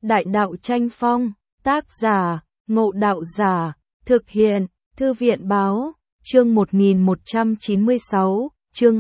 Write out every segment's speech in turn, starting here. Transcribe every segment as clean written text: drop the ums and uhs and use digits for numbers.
Đại đạo tranh phong, tác giả, Ngộ Đạo Giả, thực hiện, Thư viện Báo, chương 1196, chương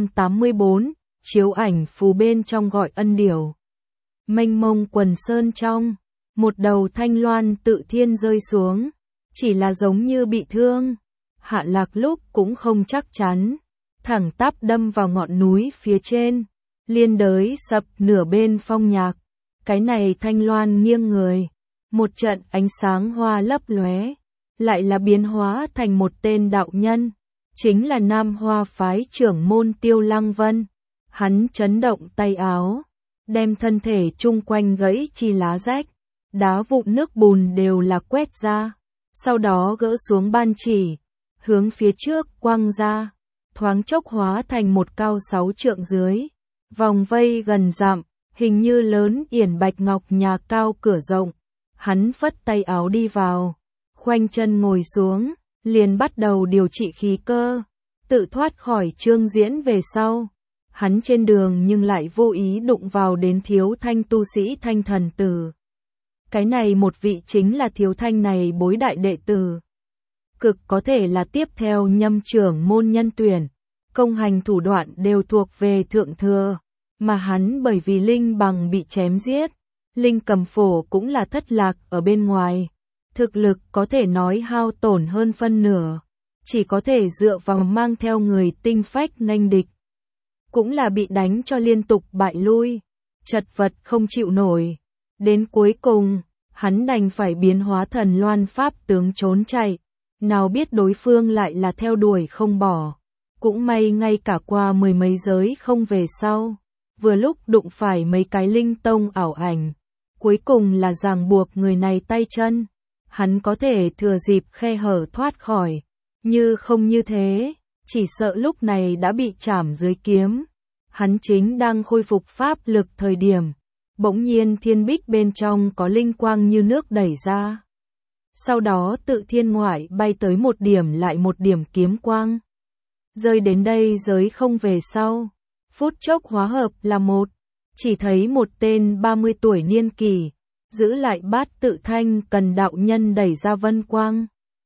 284, chiếu ảnh phù bên trong gọi ân điểu. Mênh mông quần sơn trong, một đầu thanh loan tự thiên rơi xuống, chỉ là giống như bị thương, hạ lạc lúc cũng không chắc chắn, thẳng tắp đâm vào ngọn núi phía trên, liên đới sập nửa bên phong nhạc. Cái này thanh loan nghiêng người, một trận ánh sáng hoa lấp lóe, lại là biến hóa thành một tên đạo nhân, chính là Nam Hoa phái trưởng môn Tiêu Lăng Vân. Hắn chấn động tay áo, đem thân thể chung quanh gãy chi lá rách, đá vụn nước bùn đều là quét ra, sau đó gỡ xuống ban chỉ, hướng phía trước quăng ra, thoáng chốc hóa thành một cao 6 trượng dưới, vòng vây gần dặm, hình như lớn yển bạch ngọc nhà cao cửa rộng. Hắn phất tay áo đi vào, khoanh chân ngồi xuống, liền bắt đầu điều trị khí cơ, tự thoát khỏi chương diễn về sau. Hắn trên đường nhưng lại vô ý đụng vào đến Thiếu Thanh tu sĩ Thanh Thần Tử. Cái này một vị chính là Thiếu Thanh này bối đại đệ tử. Cực có thể là tiếp theo nhâm trưởng môn nhân tuyển, công hành thủ đoạn đều thuộc về thượng thừa, mà hắn bởi vì linh bằng bị chém giết, linh cầm phổ cũng là thất lạc ở bên ngoài, thực lực có thể nói hao tổn hơn phân nửa, chỉ có thể dựa vào mang theo người tinh phách nghênh địch. Cũng là bị đánh cho liên tục bại lui, chật vật không chịu nổi. Đến cuối cùng, hắn đành phải biến hóa thần loan pháp tướng trốn chạy, nào biết đối phương lại là theo đuổi không bỏ. Cũng may ngay cả qua mười mấy giới không về sau, vừa lúc đụng phải mấy cái linh tông ảo ảnh, cuối cùng là ràng buộc người này tay chân, hắn có thể thừa dịp khe hở thoát khỏi, như không như thế, chỉ sợ lúc này đã bị chảm dưới kiếm. Hắn chính đang khôi phục pháp lực thời điểm, bỗng nhiên thiên bích bên trong có linh quang như nước đẩy ra. Sau đó tự thiên ngoại bay tới một điểm lại một điểm kiếm quang. Rơi đến đây giới không về sau, phút chốc hóa hợp là một, chỉ thấy một tên 30 tuổi niên kỳ, giữ lại bát tự thanh cần đạo nhân đẩy ra vân quang.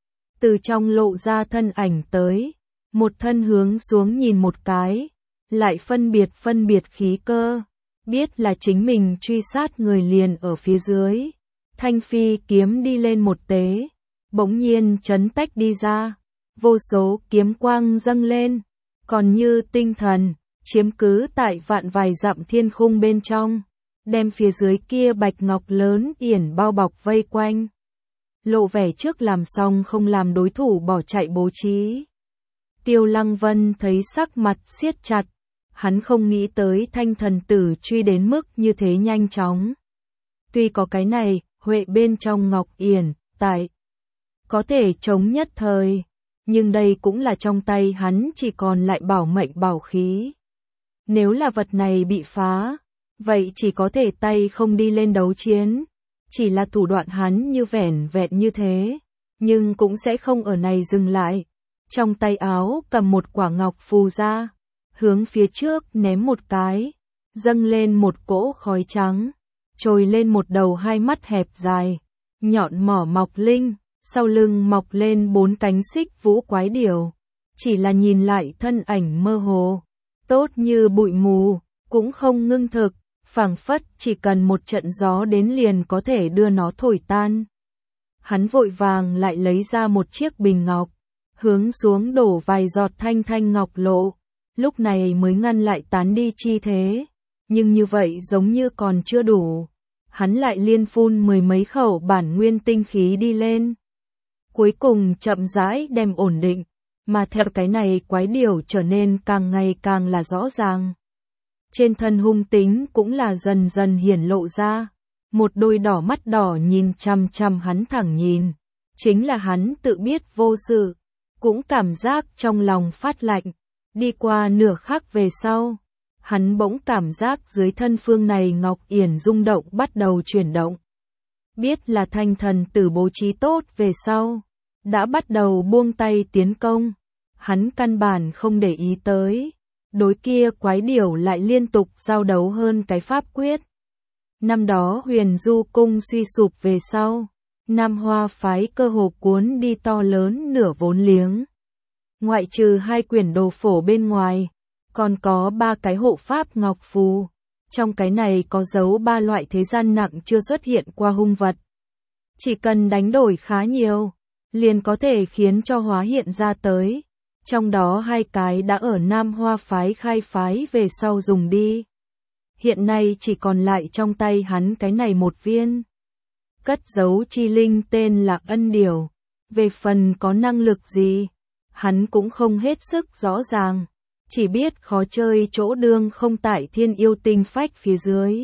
Từ trong lộ ra thân ảnh tới, một thân hướng xuống nhìn một cái, lại phân biệt khí cơ, biết là chính mình truy sát người liền ở phía dưới. Thanh phi kiếm đi lên một tế, bỗng nhiên chấn tách đi ra, vô số kiếm quang dâng lên, còn như tinh thần, chiếm cứ tại vạn vài dặm thiên khung bên trong, đem phía dưới kia bạch ngọc lớn yển bao bọc vây quanh. Lộ vẻ trước làm xong không làm đối thủ bỏ chạy bố trí. Tiêu Lăng Vân thấy sắc mặt siết chặt, hắn không nghĩ tới Thanh Thần Tử truy đến mức như thế nhanh chóng. Tuy có cái này, huệ bên trong ngọc yển, tại có thể chống nhất thời, nhưng đây cũng là trong tay hắn chỉ còn lại bảo mệnh bảo khí. Nếu là vật này bị phá, vậy chỉ có thể tay không đi lên đấu chiến, chỉ là thủ đoạn hắn như vẻn vẹn như thế, nhưng cũng sẽ không ở này dừng lại. Trong tay áo cầm một quả ngọc phù ra, hướng phía trước ném một cái, dâng lên một cỗ khói trắng, trồi lên một đầu hai mắt hẹp dài, nhọn mỏ mọc linh, sau lưng mọc lên 4 cánh xích vũ quái điểu. Chỉ là nhìn lại thân ảnh mơ hồ, tốt như bụi mù, cũng không ngưng thực, phảng phất chỉ cần một trận gió đến liền có thể đưa nó thổi tan. Hắn vội vàng lại lấy ra một chiếc bình ngọc, hướng xuống đổ vài giọt thanh thanh ngọc lộ, lúc này mới ngăn lại tán đi chi thế, nhưng như vậy giống như còn chưa đủ. Hắn lại liên phun mười mấy khẩu bản nguyên tinh khí đi lên. Cuối cùng chậm rãi đem ổn định, mà theo cái này quái điểu trở nên càng ngày càng là rõ ràng. Trên thân hung tính cũng là dần dần hiển lộ ra, một đôi đỏ mắt đỏ nhìn chằm chằm hắn thẳng nhìn, chính là hắn tự biết vô sự, cũng cảm giác trong lòng phát lạnh. Đi qua nửa khắc về sau, hắn bỗng cảm giác dưới thân phương này ngọc yển rung động bắt đầu chuyển động. Biết là Thanh Thần Tử bố trí tốt về sau, đã bắt đầu buông tay tiến công. Hắn căn bản không để ý tới, đối kia quái điểu lại liên tục giao đấu hơn cái pháp quyết. Năm đó Huyền Du cung suy sụp về sau, Nam Hoa phái cơ hồ cuốn đi to lớn nửa vốn liếng. Ngoại trừ 2 quyển đồ phổ bên ngoài, còn có 3 cái hộ pháp ngọc phù. Trong cái này có dấu 3 loại thế gian nặng chưa xuất hiện qua hung vật. Chỉ cần đánh đổi khá nhiều, liền có thể khiến cho hóa hiện ra tới. Trong đó 2 cái đã ở Nam Hoa phái khai phái về sau dùng đi. Hiện nay chỉ còn lại trong tay hắn cái này một viên. Cất giấu chi linh tên là Ân Điểu. Về phần có năng lực gì, hắn cũng không hết sức rõ ràng. Chỉ biết khó chơi chỗ đương không tại thiên yêu tinh phách phía dưới.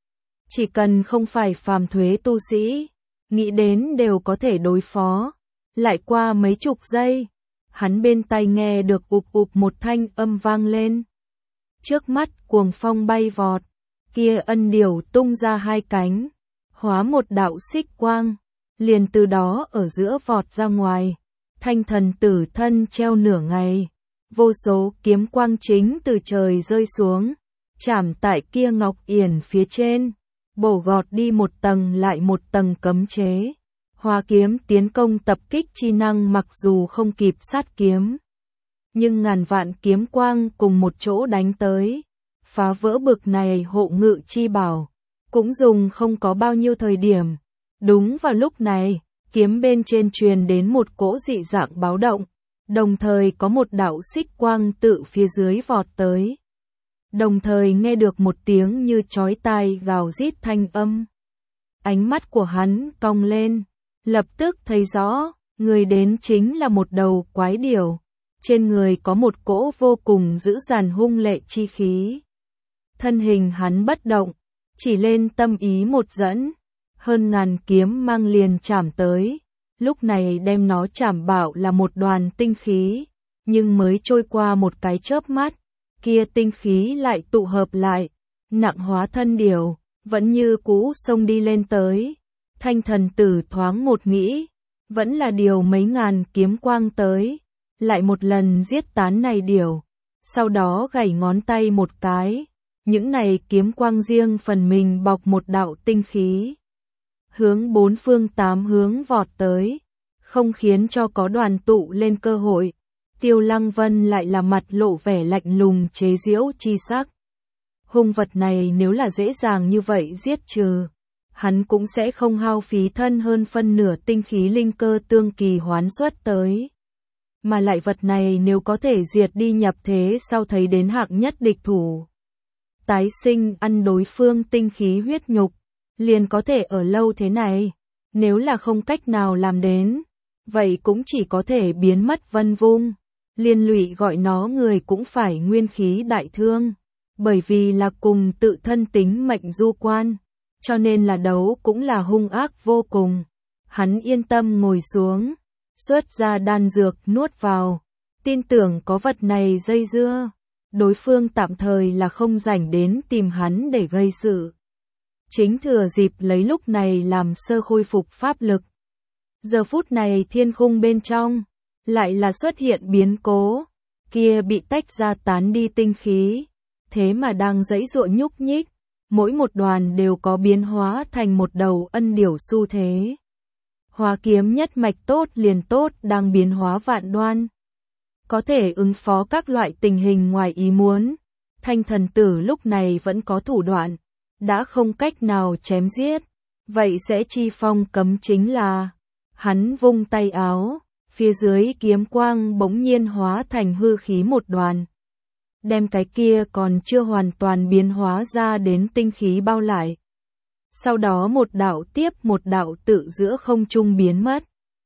Chỉ cần không phải phàm thuế tu sĩ, nghĩ đến đều có thể đối phó. Lại qua mấy chục giây, hắn bên tai nghe được ụp ụp một thanh âm vang lên. Trước mắt cuồng phong bay vọt, kia Ân Điểu tung ra 2 cánh, hóa một đạo xích quang, liền từ đó ở giữa vọt ra ngoài. Thanh thần tử thân treo nửa ngày, vô số kiếm quang chính từ trời rơi xuống, chạm tại kia ngọc yển phía trên, bổ gọt đi một tầng lại một tầng cấm chế. Hoa kiếm tiến công tập kích chi năng mặc dù không kịp sát kiếm, nhưng ngàn vạn kiếm quang cùng một chỗ đánh tới, phá vỡ bực này hộ ngự chi bảo, cũng dùng không có bao nhiêu thời điểm. Đúng vào lúc này, kiếm bên trên truyền đến một cỗ dị dạng báo động, đồng thời có một đạo xích quang tự phía dưới vọt tới. Đồng thời nghe được một tiếng như chói tai gào rít thanh âm. Ánh mắt của hắn cong lên, lập tức thấy rõ, người đến chính là một đầu quái điểu, trên người có một cỗ vô cùng dữ dằn hung lệ chi khí. Thân hình hắn bất động, chỉ lên tâm ý một dẫn, hơn ngàn kiếm mang liền chạm tới, lúc này đem nó chạm bảo là một đoàn tinh khí, nhưng mới trôi qua một cái chớp mắt, kia tinh khí lại tụ hợp lại, nặng hóa thân điểu, vẫn như cũ xông đi lên tới. Thanh thần tử thoáng một nghĩ, vẫn là điều mấy ngàn kiếm quang tới, lại một lần giết tán này điểu, sau đó gảy ngón tay một cái, những này kiếm quang riêng phần mình bọc một đạo tinh khí, hướng 4 phương 8 hướng vọt tới, không khiến cho có đoàn tụ lên cơ hội. Tiêu Lăng Vân lại là mặt lộ vẻ lạnh lùng chế giễu chi sắc. Hung vật này nếu là dễ dàng như vậy giết trừ, hắn cũng sẽ không hao phí thân hơn phân nửa tinh khí linh cơ tương kỳ hoán xuất tới. Mà lại vật này nếu có thể diệt đi nhập thế sau thấy đến hạng nhất địch thủ, tái sinh ăn đối phương tinh khí huyết nhục, liền có thể ở lâu thế này. Nếu là không cách nào làm đến, vậy cũng chỉ có thể biến mất vân vung. Liên lụy gọi nó người cũng phải nguyên khí đại thương, bởi vì là cùng tự thân tính mệnh du quan, cho nên là đấu cũng là hung ác vô cùng. Hắn yên tâm ngồi xuống, xuất ra đan dược nuốt vào, tin tưởng có vật này dây dưa, đối phương tạm thời là không rảnh đến tìm hắn để gây sự. Chính thừa dịp lấy lúc này làm sơ khôi phục pháp lực. Giờ phút này thiên khung bên trong lại là xuất hiện biến cố, kia bị tách ra tán đi tinh khí, thế mà đang giãy giụa nhúc nhích, mỗi một đoàn đều có biến hóa thành một đầu ân điểu xu thế. Hóa kiếm nhất mạch tốt liền tốt đang biến hóa vạn đoan, có thể ứng phó các loại tình hình ngoài ý muốn. Thanh thần tử lúc này vẫn có thủ đoạn, đã không cách nào chém giết, vậy sẽ chi phong cấm chính là, hắn vung tay áo, phía dưới kiếm quang bỗng nhiên hóa thành hư khí một đoàn, đem cái kia còn chưa hoàn toàn biến hóa ra đến tinh khí bao lại. Sau đó một đạo tiếp một đạo tự giữa không trung biến mất,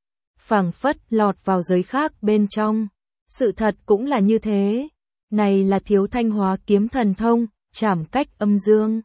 phảng phất lọt vào giới khác bên trong. Sự thật cũng là như thế, này là Thiếu Thanh hóa kiếm thần thông, trảm cách âm dương,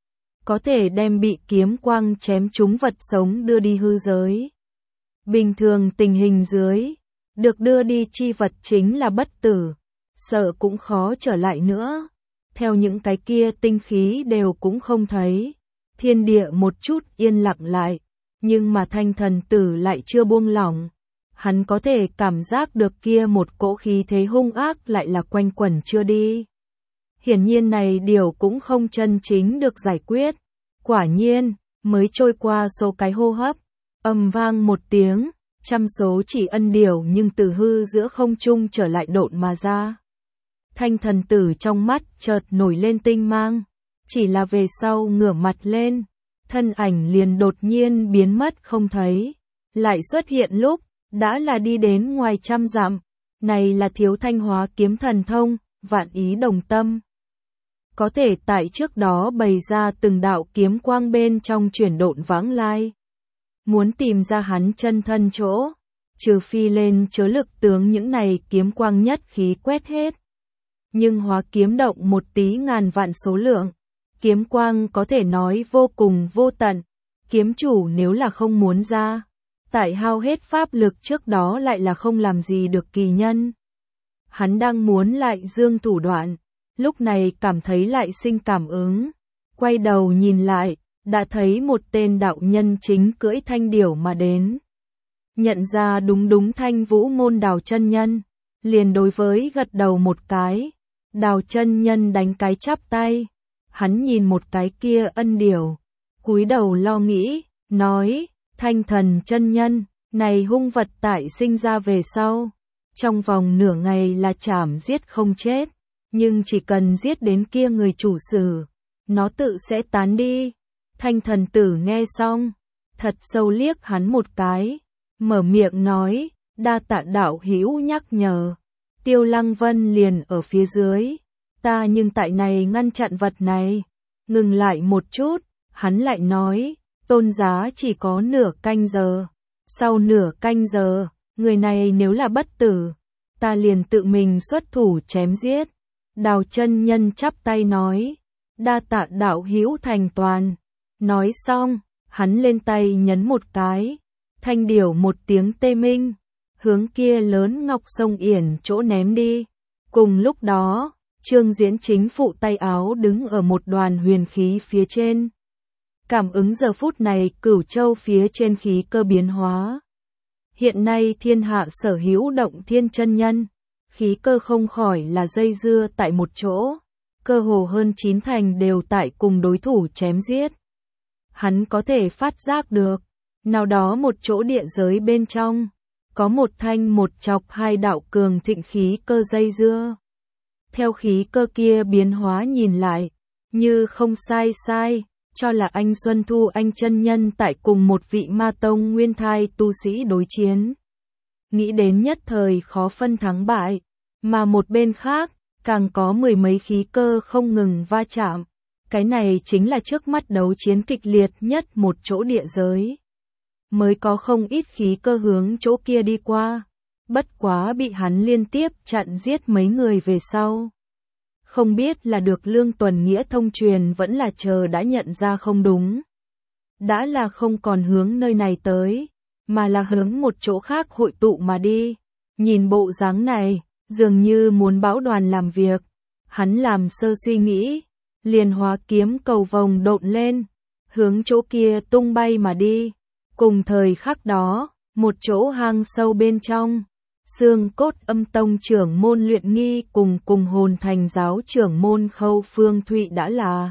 có thể đem bị kiếm quang chém trúng vật sống đưa đi hư giới. Bình thường tình hình dưới, được đưa đi chi vật chính là bất tử, sợ cũng khó trở lại nữa. Theo những cái kia tinh khí đều cũng không thấy, thiên địa một chút yên lặng lại, nhưng mà thanh thần tử lại chưa buông lỏng. Hắn có thể cảm giác được kia một cỗ khí thế hung ác lại là quanh quẩn chưa đi. Hiển nhiên này điều cũng không chân chính được giải quyết. Quả nhiên, mới trôi qua số cái hô hấp, ầm vang một tiếng, trăm số chỉ ân điểu nhưng từ hư giữa không trung trở lại độn mà ra. Thanh thần tử trong mắt chợt nổi lên tinh mang, chỉ là về sau ngửa mặt lên, thân ảnh liền đột nhiên biến mất không thấy, lại xuất hiện lúc, đã là đi đến ngoài trăm dặm, này là Thiếu Thanh hóa kiếm thần thông, vạn ý đồng tâm. Có thể tại trước đó bày ra từng đạo kiếm quang bên trong chuyển độn vãng lai. Muốn tìm ra hắn chân thân chỗ, trừ phi lên chớ lực tướng những này kiếm quang nhất khí quét hết. Nhưng hóa kiếm động một tí ngàn vạn số lượng, kiếm quang có thể nói vô cùng vô tận, kiếm chủ nếu là không muốn ra, tại hao hết pháp lực trước đó lại là không làm gì được kỳ nhân. Hắn đang muốn lại dương thủ đoạn, lúc này cảm thấy lại sinh cảm ứng, quay đầu nhìn lại, đã thấy một tên đạo nhân chính cưỡi thanh điểu mà đến. Nhận ra đúng Thanh Vũ môn Đào chân nhân, liền đối với gật đầu một cái, Đào chân nhân đánh cái chắp tay, hắn nhìn một cái kia ân điểu, cúi đầu lo nghĩ, nói, Thanh thần chân nhân, này hung vật tại sinh ra về sau, trong vòng nửa ngày là chảm giết không chết, nhưng chỉ cần giết đến kia người chủ sử, nó tự sẽ tán đi. Thanh thần tử nghe xong, thật sâu liếc hắn một cái, mở miệng nói, đa tạ đạo hữu nhắc nhở. Tiêu Lăng Vân liền ở phía dưới, ta nhưng tại này ngăn chặn vật này. Ngừng lại một chút, hắn lại nói, tôn giá chỉ có nửa canh giờ. Sau nửa canh giờ, người này nếu là bất tử, ta liền tự mình xuất thủ chém giết. Đào chân nhân chắp tay nói, đa tạ đạo hữu thành toàn. Nói xong, hắn lên tay nhấn một cái, thanh điểu một tiếng tê minh, hướng kia lớn ngọc sông Yển chỗ ném đi. Cùng lúc đó, Trương Diễn chính phụ tay áo đứng ở một đoàn huyền khí phía trên. Cảm ứng giờ phút này Cửu Châu phía trên khí cơ biến hóa. Hiện nay thiên hạ sở hữu động thiên chân nhân, khí cơ không khỏi là dây dưa tại một chỗ, cơ hồ hơn 9 thành đều tại cùng đối thủ chém giết. Hắn có thể phát giác được, nào đó một chỗ địa giới bên trong, có một thanh một chọc hai đạo cường thịnh khí cơ dây dưa. Theo khí cơ kia biến hóa nhìn lại, như không sai, cho là anh Xuân Thu anh chân nhân tại cùng một vị ma tông nguyên thai tu sĩ đối chiến. Nghĩ đến nhất thời khó phân thắng bại, mà một bên khác, càng có mười mấy khí cơ không ngừng va chạm. Cái này chính là trước mắt đấu chiến kịch liệt nhất một chỗ địa giới. Mới có không ít khí cơ hướng chỗ kia đi qua, bất quá bị hắn liên tiếp chặn giết mấy người về sau. Không biết là được Lương Tuần Nghĩa thông truyền vẫn là chờ đã nhận ra không đúng. Đã là không còn hướng nơi này tới, mà là hướng một chỗ khác hội tụ mà đi. Nhìn bộ dáng này, dường như muốn bão đoàn làm việc. Hắn làm sơ suy nghĩ, liền hóa kiếm cầu vồng độn lên, hướng chỗ kia tung bay mà đi. Cùng thời khắc đó, một chỗ hang sâu bên trong, Xương Cốt Âm Tông trưởng môn Luyện Nghi cùng Hồn Thành giáo trưởng môn Khâu Phương Thụy đã là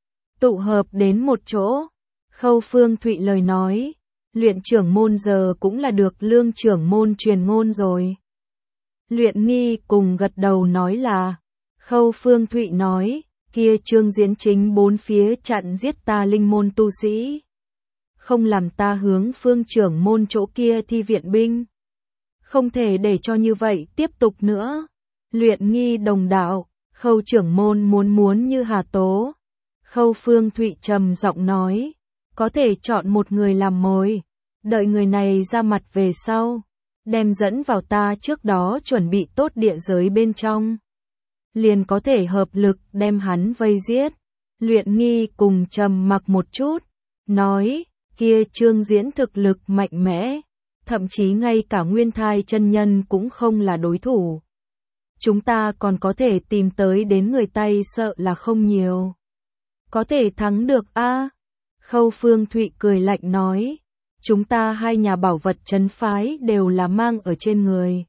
tụ hợp đến một chỗ. Khâu Phương Thụy lời nói, Luyện trưởng môn giờ cũng là được Lương trưởng môn truyền ngôn rồi. Luyện Nghi cùng gật đầu nói là, Khâu Phương Thụy nói, kia Trương Diễn chính bốn phía chặn giết ta linh môn tu sĩ, không làm ta hướng Phương trưởng môn chỗ kia thi viện binh. Không thể để cho như vậy tiếp tục nữa. Luyện Nghi đồng đạo, Khâu trưởng môn muốn như Hà Tố. Khâu Phương Thụy trầm giọng nói, có thể chọn một người làm mồi, đợi người này ra mặt về sau, đem dẫn vào ta trước đó chuẩn bị tốt địa giới bên trong. Liền có thể hợp lực đem hắn vây giết. Luyện Nghi cùng trầm mặc một chút, nói, kia Trương Diễn thực lực mạnh mẽ, thậm chí ngay cả nguyên thai chân nhân cũng không là đối thủ. Chúng ta còn có thể tìm tới đến người tay sợ là không nhiều. Có thể thắng được a? Khâu Phương Thụy cười lạnh nói, chúng ta hai nhà bảo vật trấn phái đều là mang ở trên người.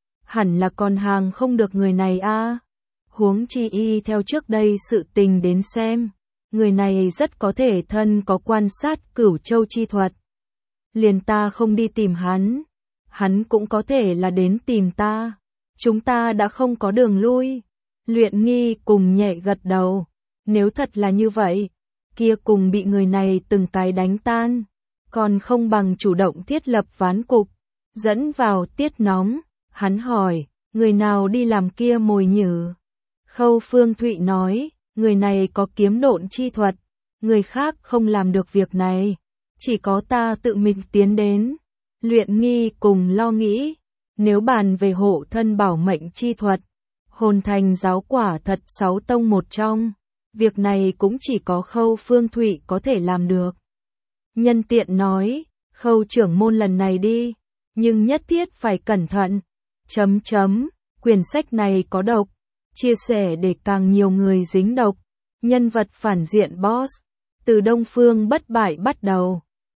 Hẳn là còn hàng không được người này a. Huống chi y theo trước đây sự tình đến xem, người này rất có thể thân có quan sát Cửu Châu chi thuật. Liền ta không đi tìm hắn cũng có thể là đến tìm ta. Chúng ta đã không có đường lui. Luyện Nghi cùng nhẹ gật đầu. Nếu thật là như vậy, kia cùng bị người này từng cái đánh tan, còn không bằng chủ động thiết lập ván cục, dẫn vào tiết nóng. Hắn hỏi, người nào đi làm kia mồi nhử? Khâu Phương Thụy nói, người này có kiếm độn chi thuật, người khác không làm được việc này, chỉ có ta tự mình tiến đến. Luyện Nghi cùng lo nghĩ, nếu bàn về hộ thân bảo mệnh chi thuật, hồn thành giáo quả thật 6 tông một trong, việc này cũng chỉ có Khâu Phương Thụy có thể làm được. Nhân tiện nói, Khâu trưởng môn lần này đi, nhưng nhất thiết phải cẩn thận. Quyển sách này có độc, chia sẻ để càng nhiều người dính độc. Nhân vật phản diện boss, từ Đông Phương bất bại bắt đầu.